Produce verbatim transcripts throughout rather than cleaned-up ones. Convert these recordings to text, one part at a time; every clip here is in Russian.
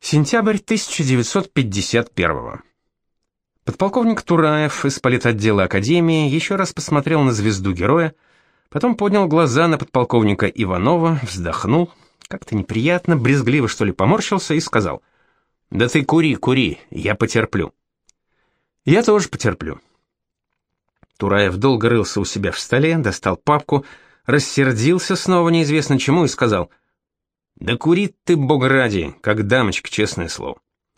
Сентябрь тысяча девятьсот пятьдесят первого. Подполковник Тураев из политотдела Академии еще раз посмотрел на звезду героя, потом поднял глаза на подполковника Иванова, вздохнул, как-то неприятно, брезгливо что ли поморщился и сказал: «Да ты кури, кури, я потерплю». «Я тоже потерплю». Тураев долго рылся у себя в столе, достал папку, рассердился снова неизвестно чему и сказал: «Да кури ты, бога ради, как дамочка, честное слово».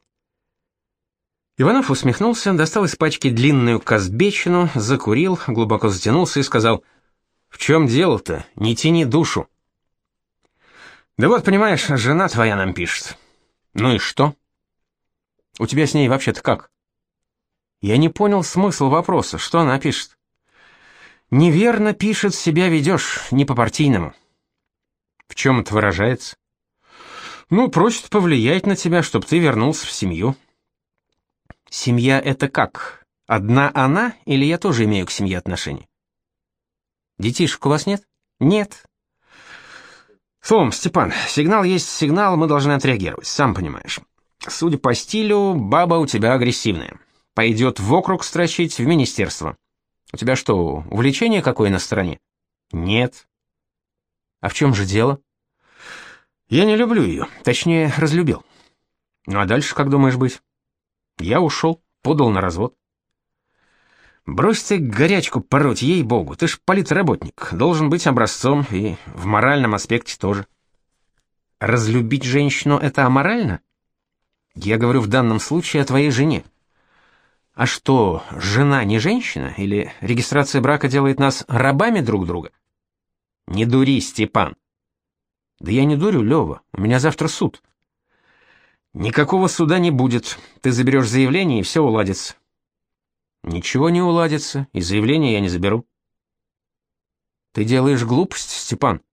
Иванов усмехнулся, достал из пачки длинную казбечину, закурил, глубоко затянулся и сказал: «В чем дело-то? Не тяни душу». «Да вот, понимаешь, жена твоя нам пишет». «Ну и что? У тебя с ней вообще-то как?» «Я не понял смысл вопроса. Что она пишет?» «Неверно пишет, себя ведешь, не по-партийному». «В чем это выражается?» «Ну, просит повлиять на тебя, чтобы ты вернулся в семью». «Семья — это как? Одна она, или я тоже имею к семье отношения?» «Детишек у вас нет?» «Нет». «Словом, Степан, сигнал есть сигнал, мы должны отреагировать, сам понимаешь. Судя по стилю, баба у тебя агрессивная. Пойдет в округ строчить, в министерство. У тебя что, увлечение какое на стороне?» «Нет». «А в чем же дело?» «Я не люблю ее, точнее, разлюбил». «Ну а дальше как думаешь быть?» «Я ушел, подал на развод». «Брось ты горячку пороть, ей-богу, ты ж политработник, должен быть образцом и в моральном аспекте тоже». «Разлюбить женщину — это аморально?» «Я говорю в данном случае о твоей жене». «А что, жена не женщина? Или регистрация брака делает нас рабами друг друга?» «Не дури, Степан». «Да я не дурю, Лёва, у меня завтра суд». «Никакого суда не будет. Ты заберешь заявление, и все уладится». «Ничего не уладится, и заявление я не заберу». «Ты делаешь глупость, Степан».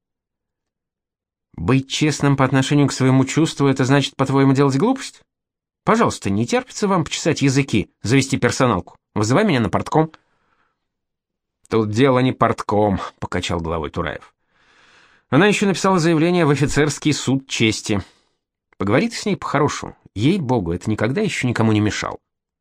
«Быть честным по отношению к своему чувству — это значит, по-твоему, делать глупость? Пожалуйста, не терпится вам почесать языки, завести персоналку. Вызывай меня на партком». «Тут дело не партком», — покачал головой Тураев. «Она еще написала заявление в офицерский суд чести. Поговори ты с ней по-хорошему. Ей-богу, это никогда еще никому не мешал».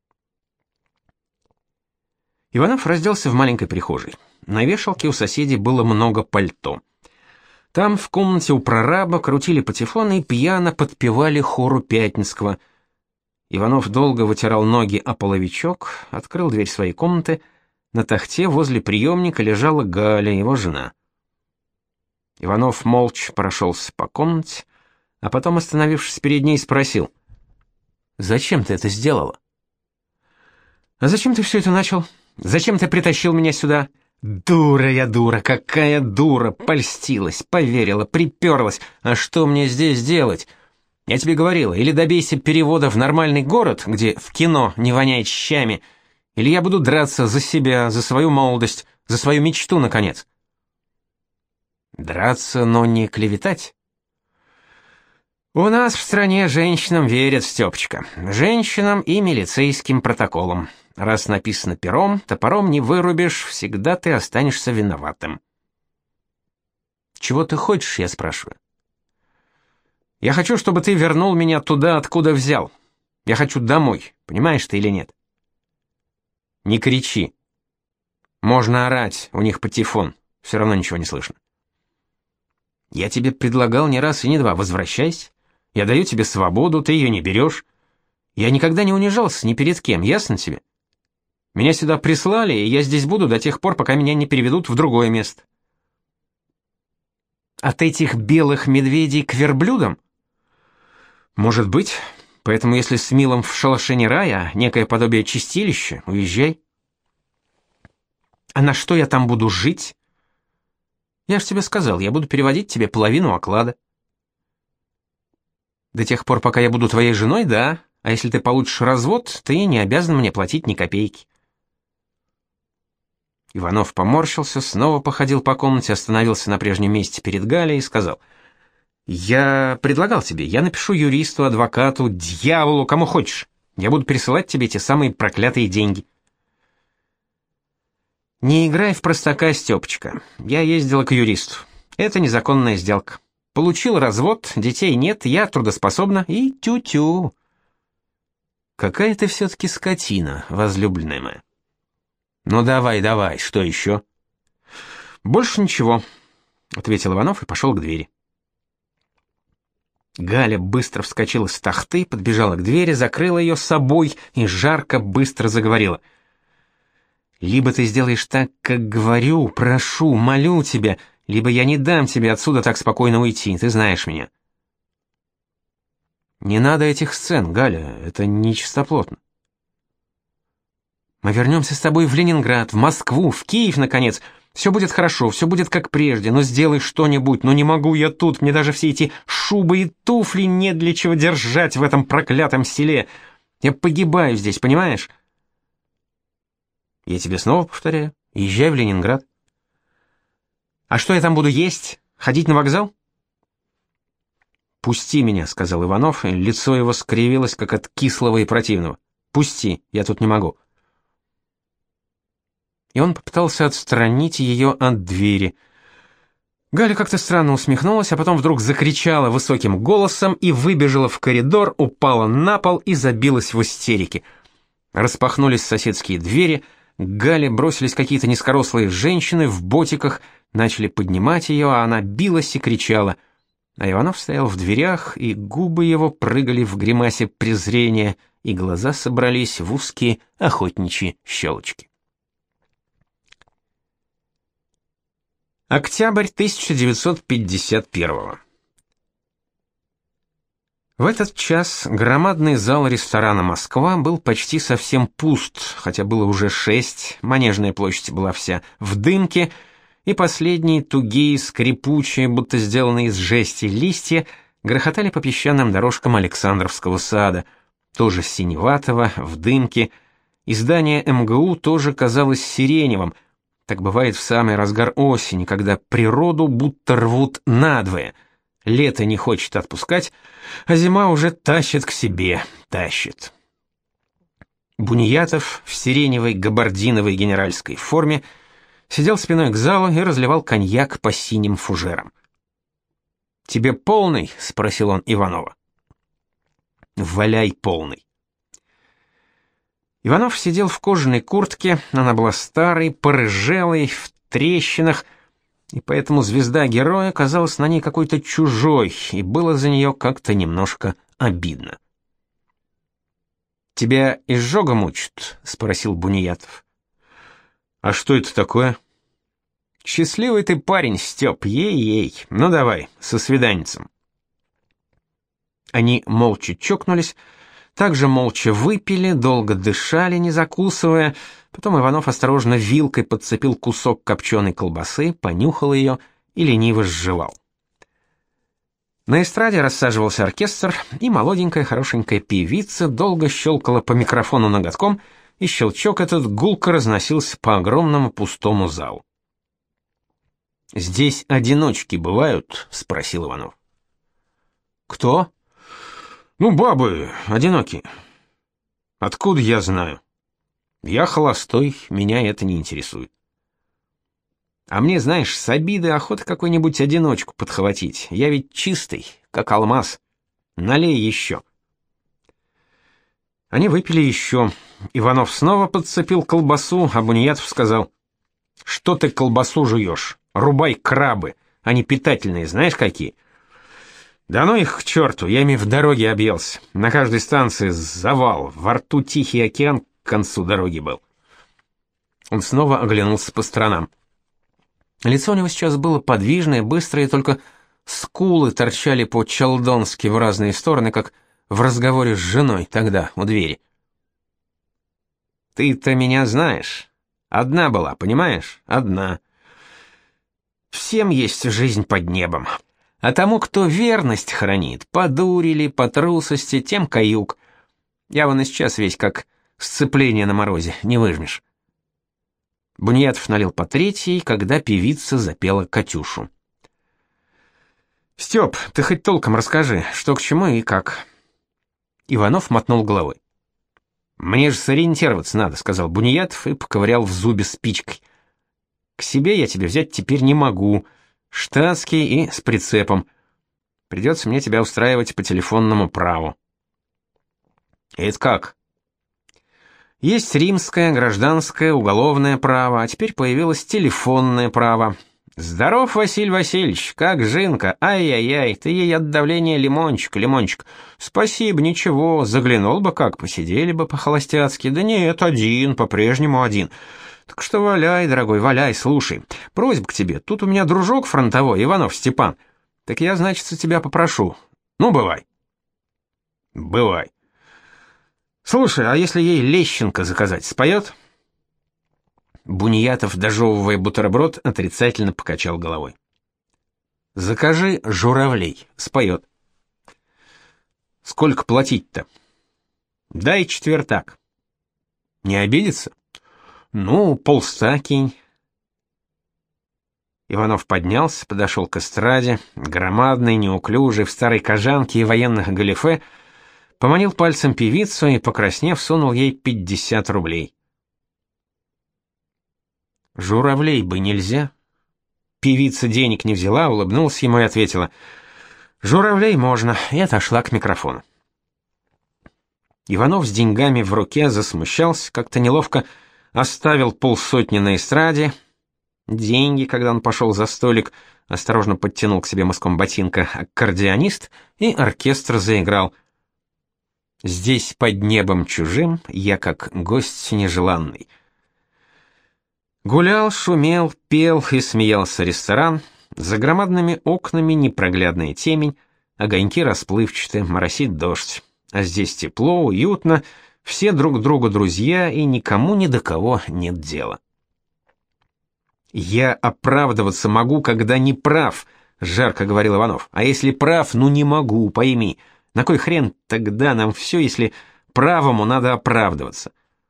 Иванов разделся в маленькой прихожей. На вешалке у соседей было много пальто. Там, в комнате у прораба, крутили патефон и пьяно подпевали хору Пятницкого. Иванов долго вытирал ноги о половичок, открыл дверь своей комнаты. На тахте возле приемника лежала Галя, его жена. Иванов молча прошелся по комнате, а потом, остановившись перед ней, спросил: «Зачем ты это сделала?» «А зачем ты все это начал? Зачем ты притащил меня сюда?» «Дура я, дура, какая дура! Польстилась, поверила, приперлась. А что мне здесь делать? Я тебе говорила, или добейся перевода в нормальный город, где в кино не воняет щами, или я буду драться за себя, за свою молодость, за свою мечту, наконец». «Драться, но не клеветать?» «У нас в стране женщинам верят, Степочка. Женщинам и милицейским протоколам. Раз написано пером, топором не вырубишь, всегда ты останешься виноватым». «Чего ты хочешь, я спрашиваю?» «Я хочу, чтобы ты вернул меня туда, откуда взял. Я хочу домой, понимаешь ты или нет?» «Не кричи. Можно орать, у них патефон, все равно ничего не слышно». «Я тебе предлагал не раз и не два, возвращайся. Я даю тебе свободу, ты ее не берешь. Я никогда не унижался ни перед кем, ясно тебе? Меня сюда прислали, и я здесь буду до тех пор, пока меня не переведут в другое место». «От этих белых медведей к верблюдам?» «Может быть. Поэтому если с Милом в шалаше не рай, а некое подобие чистилища, уезжай». «А на что я там буду жить?» «Я ж тебе сказал, я буду переводить тебе половину оклада». «До тех пор, пока я буду твоей женой, да. А если ты получишь развод, ты не обязан мне платить ни копейки». Иванов поморщился, снова походил по комнате, остановился на прежнем месте перед Галей и сказал: «Я предлагал тебе, я напишу юристу, адвокату, дьяволу, кому хочешь. Я буду присылать тебе те самые проклятые деньги». «Не играй в простака, Степочка. Я ездила к юристу. Это незаконная сделка. Получил развод, детей нет, я трудоспособна и тю-тю. Какая ты все-таки скотина, возлюбленная моя. Ну давай, давай, что еще? Больше ничего, ответил Иванов и пошел к двери. Галя быстро вскочила с тахты, подбежала к двери, закрыла ее собой и жарко быстро заговорила. Либо ты сделаешь так, как говорю, прошу, молю тебя, либо я не дам тебе отсюда так спокойно уйти, ты знаешь меня. Не надо этих сцен, Галя, это нечистоплотно. Мы вернемся с тобой в Ленинград, в Москву, в Киев, наконец. Все будет хорошо, все будет как прежде, но сделай что-нибудь, но не могу я тут, мне даже все эти шубы и туфли нет для чего держать в этом проклятом селе. Я погибаю здесь, понимаешь? Я тебе снова повторяю, езжай в Ленинград. А что я там буду есть? Ходить на вокзал? «Пусти меня», — сказал Иванов, и лицо его скривилось, как от кислого и противного. «Пусти, я тут не могу». И он попытался отстранить ее от двери. Галя как-то странно усмехнулась, а потом вдруг закричала высоким голосом и выбежала в коридор, упала на пол и забилась в истерике. Распахнулись соседские двери, к Гале бросились какие-то низкорослые женщины в ботиках, начали поднимать ее, а она билась и кричала. А Иванов стоял в дверях, и губы его прыгали в гримасе презрения, и глаза собрались в узкие охотничьи щелочки. Октябрь тысяча девятьсот пятьдесят первого. В этот час громадный зал ресторана «Москва» был почти совсем пуст, хотя было уже шесть, Манежная площадь была вся в дымке, и последние тугие, скрипучие, будто сделанные из жести листья, грохотали по песчаным дорожкам Александровского сада, тоже синеватого, в дымке, и здание эм гэ у тоже казалось сиреневым. Так бывает в самый разгар осени, когда природу будто рвут надвое. Лето не хочет отпускать, а зима уже тащит к себе, тащит. Буньятов в сиреневой габардиновой генеральской форме сидел спиной к залу и разливал коньяк по синим фужерам. «Тебе полный?» — спросил он Иванова. «Валяй полный». Иванов сидел в кожаной куртке, она была старой, порыжелой, в трещинах, и поэтому звезда героя казалась на ней какой-то чужой, и было за нее как-то немножко обидно. «Тебя изжога мучит?» — спросил Буньятов. «А что это такое?» «Счастливый ты парень, Степ, ей-ей. Ну давай, со свиданницем». Они молча чокнулись, также молча выпили, долго дышали, не закусывая. Потом Иванов осторожно вилкой подцепил кусок копченой колбасы, понюхал ее и лениво сживал. На эстраде рассаживался оркестр, и молоденькая хорошенькая певица долго щелкала по микрофону ноготком, и щелчок этот гулко разносился по огромному пустому залу. «Здесь одиночки бывают?» — спросил Иванов. «Кто?» «Ну, бабы, одинокие». «Откуда я знаю?» «Я холостой, меня это не интересует». «А мне, знаешь, с обиды охота какую-нибудь одиночку подхватить. Я ведь чистый, как алмаз. Налей еще». Они выпили еще. Иванов снова подцепил колбасу, а Буньятов сказал: «Что ты колбасу жуешь? Рубай крабы, они питательные, знаешь какие?» «Да ну их к черту, я ими в дороге объелся. На каждой станции завал, во рту Тихий океан к концу дороги был». Он снова оглянулся по сторонам. Лицо у него сейчас было подвижное, быстрое, только скулы торчали по-чалдонски в разные стороны, как в разговоре с женой тогда у двери. «Ты-то меня знаешь. Одна была, понимаешь? Одна. Всем есть жизнь под небом. А тому, кто верность хранит, по дурели, по трусости, тем каюк. Я вон и сейчас весь как сцепление на морозе, не выжмешь». Буньятов налил по третьей, когда певица запела «Катюшу». «Степ, ты хоть толком расскажи, что к чему и как». Иванов мотнул головой. «Мне же сориентироваться надо», — сказал Буньятов и поковырял в зубе спичкой. «К себе я тебя взять теперь не могу. Штатский и с прицепом. Придется мне тебя устраивать по телефонному праву». «Это как?» «Есть римское, гражданское, уголовное право, а теперь появилось телефонное право. Здоров, Василий Васильевич, как жинка? Ай-яй-яй, ты ей от давления лимончик, лимончик. Спасибо, ничего, заглянул бы как, посидели бы по-холостяцки. Да нет, один, по-прежнему один. Так что валяй, дорогой, валяй, слушай. Просьба к тебе, тут у меня дружок фронтовой, Иванов Степан. Так я, значит, у тебя попрошу. Ну, бывай». «Бывай. Слушай, а если ей Лещенко заказать, споет?» Буньятов, дожевывая бутерброд, отрицательно покачал головой. «Закажи журавлей, споет». «Сколько платить-то?» «Дай четвертак». «Не обидится?» «Ну, полста кинь». Иванов поднялся, подошел к эстраде, громадный, неуклюжий, в старой кожанке и военных галифе, поманил пальцем певицу и, покраснев, сунул ей пятьдесят рублей. «Журавлей бы нельзя?» Певица денег не взяла, улыбнулась ему и ответила: «Журавлей можно», и отошла к микрофону. Иванов с деньгами в руке засмущался, как-то неловко оставил полсотни на эстраде. Деньги, когда он пошел за столик, осторожно подтянул к себе мыском ботинка аккордеонист, и оркестр заиграл. «Здесь под небом чужим я как гость нежеланный». Гулял, шумел, пел и смеялся ресторан. За громадными окнами непроглядная темень, огоньки расплывчаты, моросит дождь. А здесь тепло, уютно, все друг другу друзья, и никому ни до кого нет дела. «Я оправдываться могу, когда не прав», — жарко говорил Иванов. «А если прав, ну не могу, пойми. На кой хрен тогда нам все, если правому надо оправдываться?»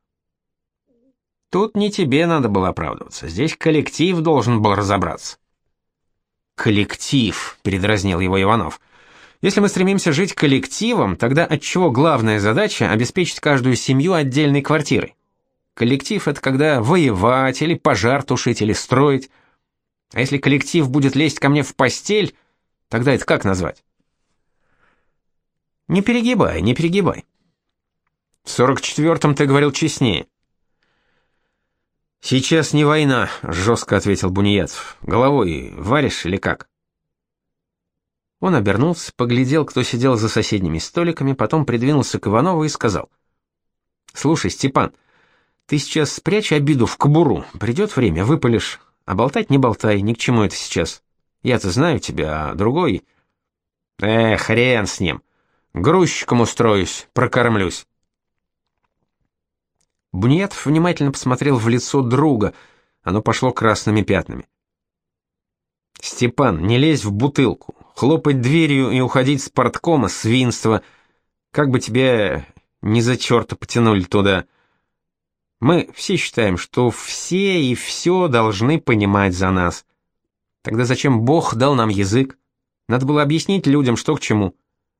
«Тут не тебе надо было оправдываться, здесь коллектив должен был разобраться». «Коллектив», — передразнил его Иванов. «Если мы стремимся жить коллективом, тогда отчего главная задача — обеспечить каждую семью отдельной квартирой? Коллектив — это когда воевать, или пожар тушить, или строить. А если коллектив будет лезть ко мне в постель, тогда это как назвать?» «Не перегибай, не перегибай». «В сорок четвертом ты говорил честнее». «Сейчас не война», — жестко ответил Буньятов. «Головой варишь или как?» Он обернулся, поглядел, кто сидел за соседними столиками, потом придвинулся к Иванову и сказал: «Слушай, Степан, ты сейчас спрячь обиду в кобуру, придет время, выпалишь, а болтать не болтай, ни к чему это сейчас. Я-то знаю тебя, а другой...» «Э, хрен с ним, грузчиком устроюсь, прокормлюсь». Буньятов внимательно посмотрел в лицо друга, оно пошло красными пятнами. «Степан, не лезь в бутылку, хлопать дверью и уходить с парткома — свинство, как бы тебя ни за черта потянули туда. Мы все считаем, что все и все должны понимать за нас. Тогда зачем Бог дал нам язык? Надо было объяснить людям, что к чему.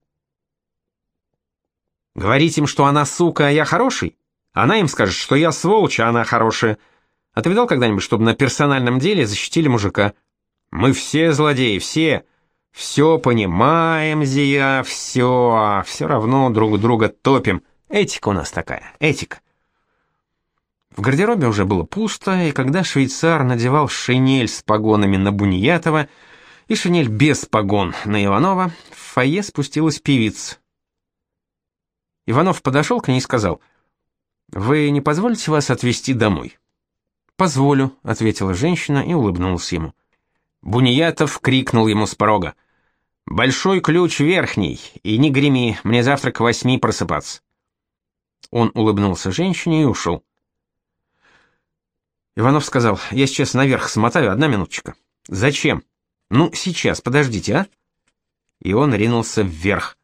Говорить им, что она сука, а я хороший? Она им скажет, что я сволочь, а она хорошая. А ты видал когда-нибудь, чтобы на персональном деле защитили мужика? Мы все злодеи, все. Все понимаем, зия, все, а все равно друг друга топим. Этика у нас такая, этика». В гардеробе уже было пусто, и когда швейцар надевал шинель с погонами на Буньятова и шинель без погон на Иванова, в фойе спустилась певица. Иванов подошел к ней и сказал: «Вы не позволите вас отвезти домой?» «Позволю», — ответила женщина и улыбнулась ему. Буньятов крикнул ему с порога: «Большой ключ верхний, и не греми, мне завтра к восьми просыпаться». Он улыбнулся женщине и ушел. Иванов сказал: «Я сейчас наверх смотаю, одна минуточка». «Зачем?» «Ну, сейчас, подождите, а?» И он ринулся вверх.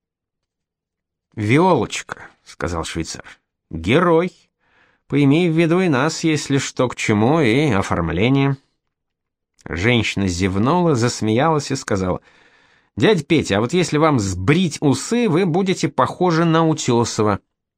«Виолочка», — сказал швейцар. «Герой. Поимей в виду и нас, если что к чему, и оформление». Женщина зевнула, засмеялась и сказала: «Дядя Петя, а вот если вам сбрить усы, вы будете похожи на Утесова».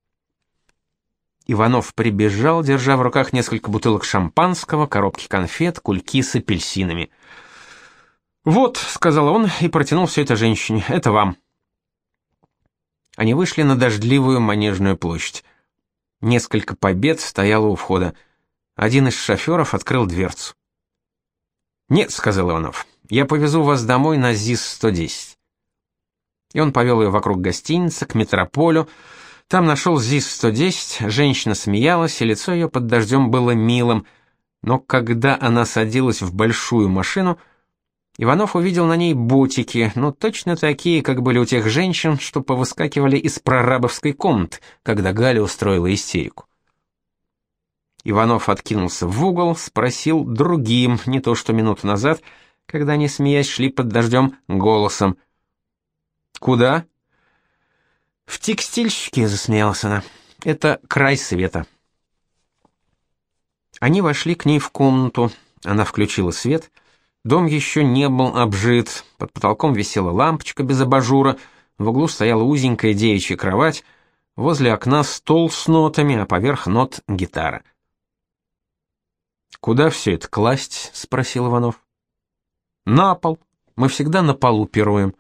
Иванов прибежал, держа в руках несколько бутылок шампанского, коробки конфет, кульки с апельсинами. «Вот», — сказал он и протянул все это женщине, — «это вам». Они вышли на дождливую Манежную площадь. Несколько побед стояло у входа. Один из шоферов открыл дверцу. «Нет», — сказал Иванов, — «я повезу вас домой на ЗИС сто десять». И он повел ее вокруг гостиницы, к метрополю. Там нашел ЗИС сто десять, женщина смеялась, и лицо ее под дождем было милым. Но когда она садилась в большую машину, Иванов увидел на ней ботики, но точно такие, как были у тех женщин, что повыскакивали из прорабовской комнаты, когда Галя устроила истерику. Иванов откинулся в угол, спросил другим, не то что минуту назад, когда они, смеясь, шли под дождем, голосом. «Куда?» «В текстильщике», — засмеялась она. «Это край света». Они вошли к ней в комнату. Она включила свет. Дом еще не был обжит. Под потолком висела лампочка без абажура. В углу стояла узенькая девичья кровать. Возле окна стол с нотами, а поверх нот гитара. «Куда все это класть?» — спросил Иванов. «На пол. Мы всегда на полу пируем».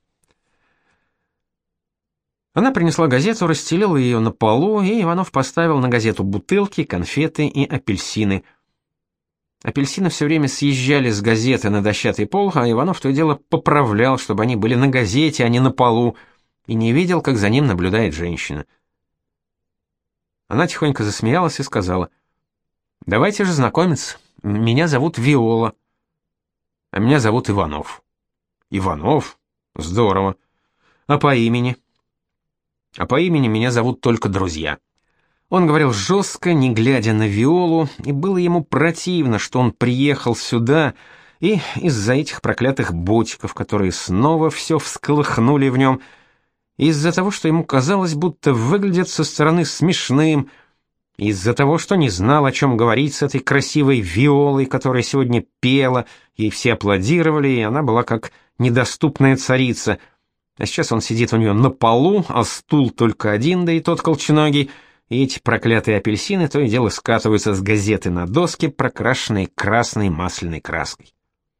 Она принесла газету, расстелила ее на полу, и Иванов поставил на газету бутылки, конфеты и апельсины. Апельсины все время съезжали с газеты на дощатый пол, а Иванов то и дело поправлял, чтобы они были на газете, а не на полу, и не видел, как за ним наблюдает женщина. Она тихонько засмеялась и сказала: «Давайте же знакомиться. Меня зовут Виола». «А меня зовут Иванов». «Иванов? Здорово. А по имени?» «А по имени меня зовут только друзья». Он говорил жестко, не глядя на Виолу, и было ему противно, что он приехал сюда, и из-за этих проклятых ботиков, которые снова все всколыхнули в нем, из-за того, что ему казалось, будто выглядит со стороны смешным, из-за того, что не знал, о чем говорить с этой красивой Виолой, которая сегодня пела, ей все аплодировали, и она была как недоступная царица. А сейчас он сидит у нее на полу, а стул только один, да и тот колченогий, и эти проклятые апельсины то и дело скатываются с газеты на доски, прокрашенные красной масляной краской.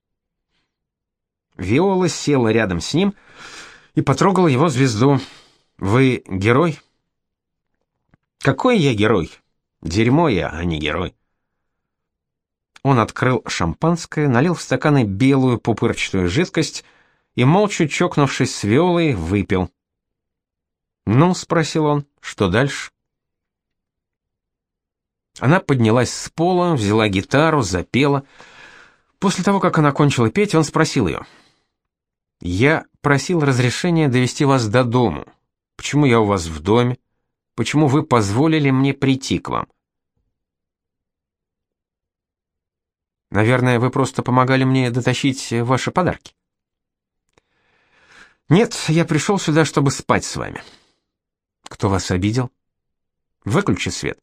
Виола села рядом с ним и потрогала его звезду. «Вы герой?» «Какой я герой? Дерьмо я, а не герой». Он открыл шампанское, налил в стаканы белую пупырчатую жидкость и, молча чокнувшись с Виолой, выпил. «Ну?» — спросил он, — «что дальше?» Она поднялась с пола, взяла гитару, запела. После того, как она кончила петь, он спросил ее: «Я просил разрешения довести вас до дому. Почему я у вас в доме? Почему вы позволили мне прийти к вам?» «Наверное, вы просто помогали мне дотащить ваши подарки». «Нет, я пришел сюда, чтобы спать с вами». «Кто вас обидел?» «Выключи свет».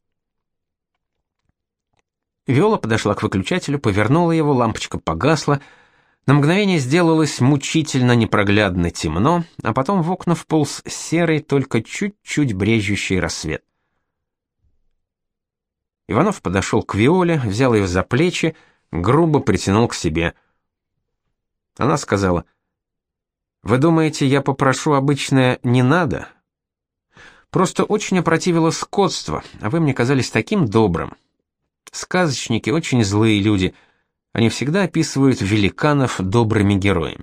Виола подошла к выключателю, повернула его, лампочка погасла. На мгновение сделалось мучительно непроглядно темно, а потом в окна вполз серый, только чуть-чуть брежущий рассвет. Иванов подошел к Виоле, взял ее за плечи, грубо притянул к себе. Она сказала: «Вы думаете, я попрошу обычное «не надо»? Просто очень опротивило скотство, а вы мне казались таким добрым. Сказочники очень злые люди, они всегда описывают великанов добрыми героями».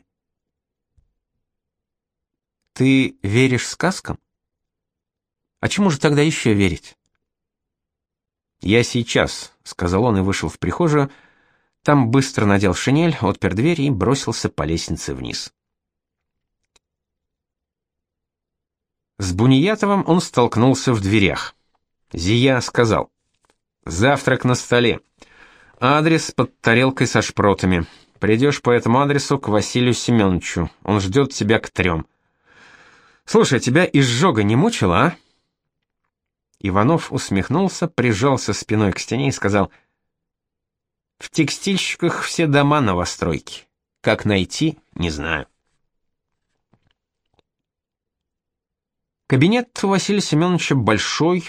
«Ты веришь сказкам? А чему же тогда еще верить?» «Я сейчас», — сказал он и вышел в прихожую. Там быстро надел шинель, отпер дверь и бросился по лестнице вниз. С Буниятовым он столкнулся в дверях. Зия сказал: «Завтрак на столе. Адрес под тарелкой со шпротами. Придешь по этому адресу к Василию Семеновичу. Он ждет тебя к трем. Слушай, тебя изжога не мучила, а?» Иванов усмехнулся, прижался спиной к стене и сказал: «В текстильщиках все дома новостройки. Как найти, не знаю». Кабинет у Василия Семеновича большой,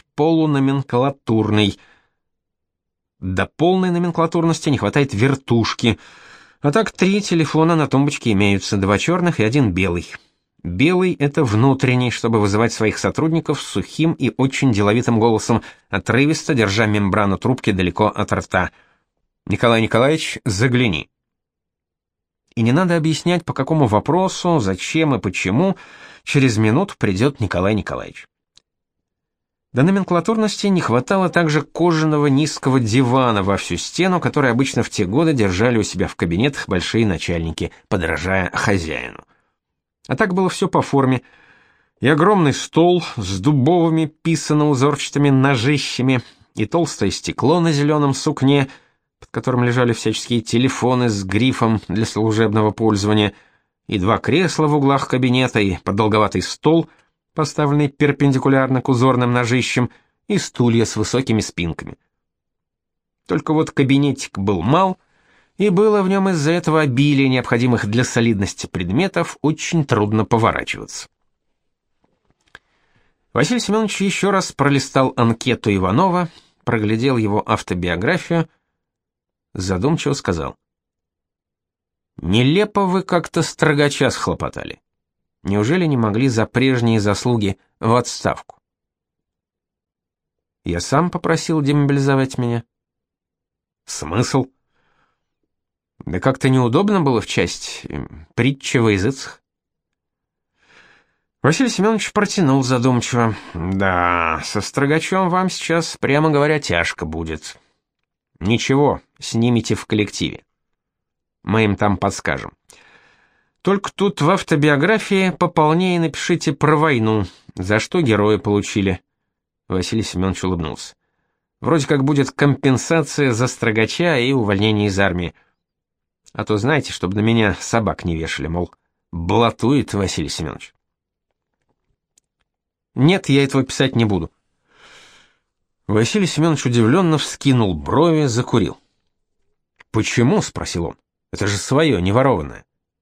полуноменклатурный. До полной номенклатурности не хватает вертушки. А так три телефона на тумбочке имеются, два черных и один белый. Белый — это внутренний, чтобы вызывать своих сотрудников сухим и очень деловитым голосом, отрывисто держа мембрану трубки далеко от рта. «Николай Николаевич, загляни». И не надо объяснять, по какому вопросу, зачем и почему, через минуту придет Николай Николаевич. До номенклатурности не хватало также кожаного низкого дивана во всю стену, который обычно в те годы держали у себя в кабинетах большие начальники, подражая хозяину. А так было все по форме. И огромный стол с дубовыми писано-узорчатыми ножищами, и толстое стекло на зеленом сукне, под которым лежали всяческие телефоны с грифом для служебного пользования, и два кресла в углах кабинета, и продолговатый стол, поставленный перпендикулярно к узорным ножищам, и стулья с высокими спинками. Только вот кабинетик был мал, и было в нем из-за этого обилия необходимых для солидности предметов очень трудно поворачиваться. Василий Семенович еще раз пролистал анкету Иванова, проглядел его автобиографию, задумчиво сказал: «Нелепо вы как-то строгача схлопотали. Неужели не могли за прежние заслуги в отставку?» «Я сам попросил демобилизовать меня». «Смысл?» «Да как-то неудобно было в часть, притча во языцах». Василий Семенович протянул задумчиво: «Да, со строгачом вам сейчас, прямо говоря, тяжко будет. Ничего, снимите в коллективе. Мы им там подскажем. Только тут в автобиографии пополнее напишите про войну, за что герои получили». Василий Семенович улыбнулся. «Вроде как будет компенсация за строгача и увольнение из армии. А то, знаете, чтобы на меня собак не вешали, мол, блатует Василий Семенович». «Нет, я этого писать не буду». Василий Семенович удивленно вскинул брови, закурил. «Почему?» — спросил он. «Это же свое, не ворованное».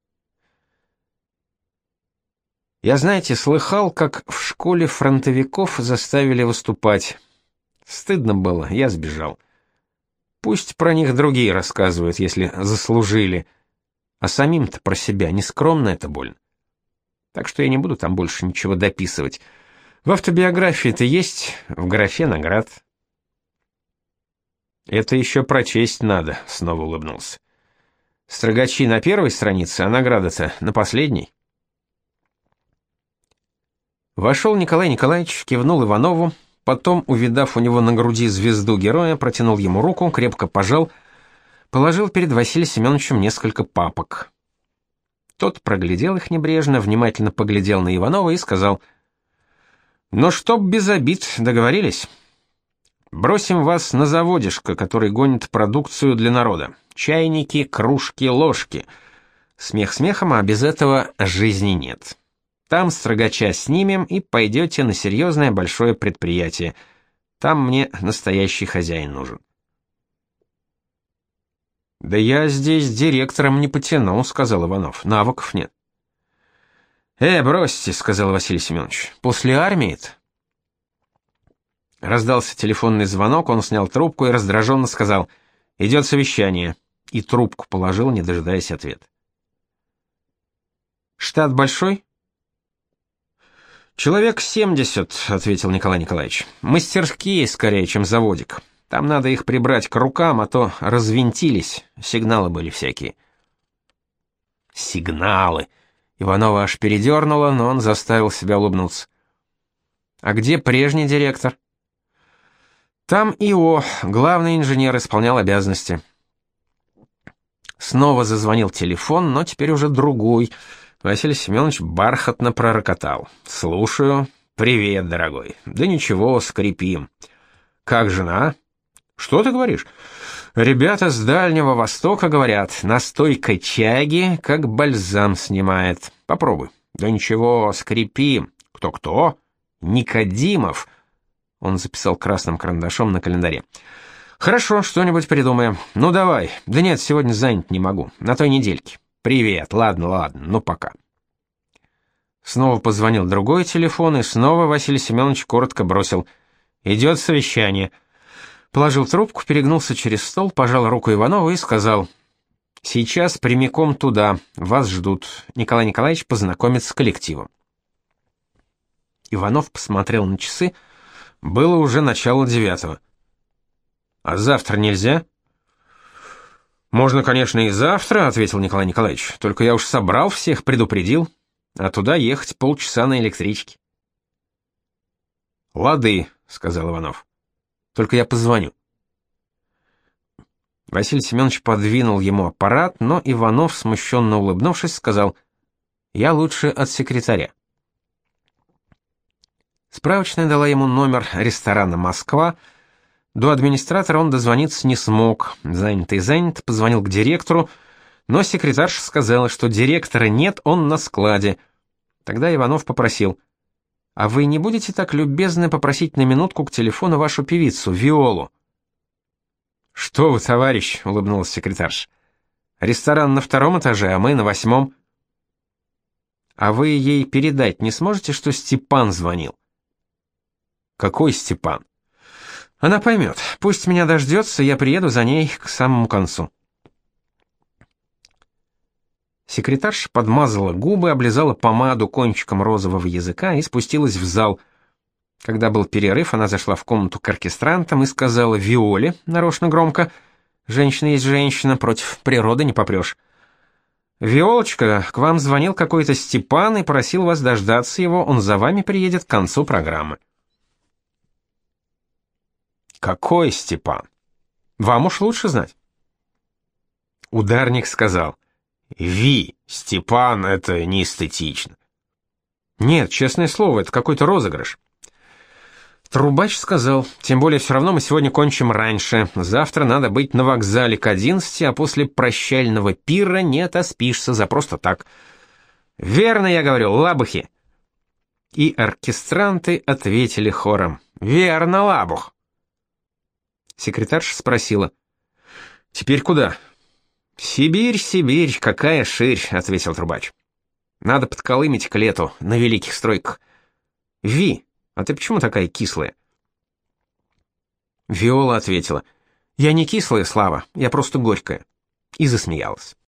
«Я, знаете, слыхал, как в школе фронтовиков заставили выступать. Стыдно было, я сбежал. Пусть про них другие рассказывают, если заслужили. А самим-то про себя не скромно это больно. Так что я не буду там больше ничего дописывать. В автобиографии-то есть, в графе наград». «Это еще прочесть надо», — снова улыбнулся. «Строгачи на первой странице, а награда-то на последней». Вошел Николай Николаевич, кивнул Иванову, потом, увидав у него на груди звезду героя, протянул ему руку, крепко пожал, положил перед Василием Семеновичем несколько папок. Тот проглядел их небрежно, внимательно поглядел на Иванова и сказал: «Ну, чтоб без обид, договорились? Бросим вас на заводишко, который гонит продукцию для народа. Чайники, кружки, ложки. Смех смехом, а без этого жизни нет. Там строгача снимем и пойдете на серьезное большое предприятие. Там мне настоящий хозяин нужен». «Да я здесь директором не потяну», — сказал Иванов. «Навыков нет». «Э, бросьте», — сказал Василий Семенович. «После армии-то». Раздался телефонный звонок, он снял трубку и раздраженно сказал: «Идет совещание», и трубку положил, не дожидаясь ответа. «Штат большой?» «Человек семьдесят», — ответил Николай Николаевич. «Мастерские скорее, чем заводик. Там надо их прибрать к рукам, а то развинтились, сигналы были всякие». «Сигналы!» Иванова аж передернуло, но он заставил себя улыбнуться. «А где прежний директор?» «Там ИО, главный инженер, исполнял обязанности». Снова зазвонил телефон, но теперь уже другой. Василий Семенович бархатно пророкотал: «Слушаю. Привет, дорогой. Да ничего, скрипим. Как жена?» «Что ты говоришь?» «Ребята с Дальнего Востока говорят, настойка чаги как бальзам снимает. Попробуй». «Да ничего, скрипим. Кто-кто?» «Никодимов». Он записал красным карандашом на календаре. «Хорошо, что-нибудь придумаем. Ну давай. Да нет, сегодня занят не могу. На той недельке. Привет. Ладно, ладно. Ну пока». Снова позвонил другой телефон, и снова Василий Семенович коротко бросил: «Идет совещание». Положил трубку, перегнулся через стол, пожал руку Иванову и сказал: Сейчас прямиком туда. Вас ждут. Николай Николаевич познакомит с коллективом. Иванов посмотрел на часы. Было уже начало девятого. А завтра нельзя? Можно, конечно, и завтра, ответил Николай Николаевич. Только я уж собрал всех, предупредил. А туда ехать полчаса на электричке. Лады, сказал Иванов. Только я позвоню. Василий Семенович подвинул ему аппарат, но Иванов, смущенно улыбнувшись, сказал: «Я лучше от секретаря». Справочная дала ему номер ресторана «Москва». До администратора он дозвониться не смог. Занятый занят, позвонил к директору, но секретарша сказала, что директора нет, он на складе. Тогда Иванов попросил: «А вы не будете так любезны попросить на минутку к телефону вашу певицу, Виолу?» «Что вы, товарищ», — улыбнулась секретарша. «Ресторан на втором этаже, а мы на восьмом». «А вы ей передать не сможете, что Степан звонил?» «Какой Степан?» «Она поймет. Пусть меня дождется, я приеду за ней к самому концу». Секретарша подмазала губы, облизала помаду кончиком розового языка и спустилась в зал. Когда был перерыв, она зашла в комнату к оркестрантам и сказала Виоле, нарочно громко: «Женщина есть женщина, против природы не попрешь. Виолочка, к вам звонил какой-то Степан и просил вас дождаться его, он за вами приедет к концу программы». «Какой Степан? Вам уж лучше знать». Ударник сказал: «Ви, Степан, это не эстетично». «Нет, честное слово, это какой-то розыгрыш». Трубач сказал: «Тем более все равно мы сегодня кончим раньше. Завтра надо быть на вокзале к одиннадцати, а после прощального пира не отоспишься за просто так». «Верно, я говорю, лабухи». И оркестранты ответили хором: «Верно, лабух». Секретарша спросила: «Теперь куда?» «Сибирь, Сибирь, какая ширь», — ответил трубач. «Надо подколымить к лету на великих стройках. Ви, а ты почему такая кислая?» Виола ответила: «Я не кислая, Слава, я просто горькая». И засмеялась.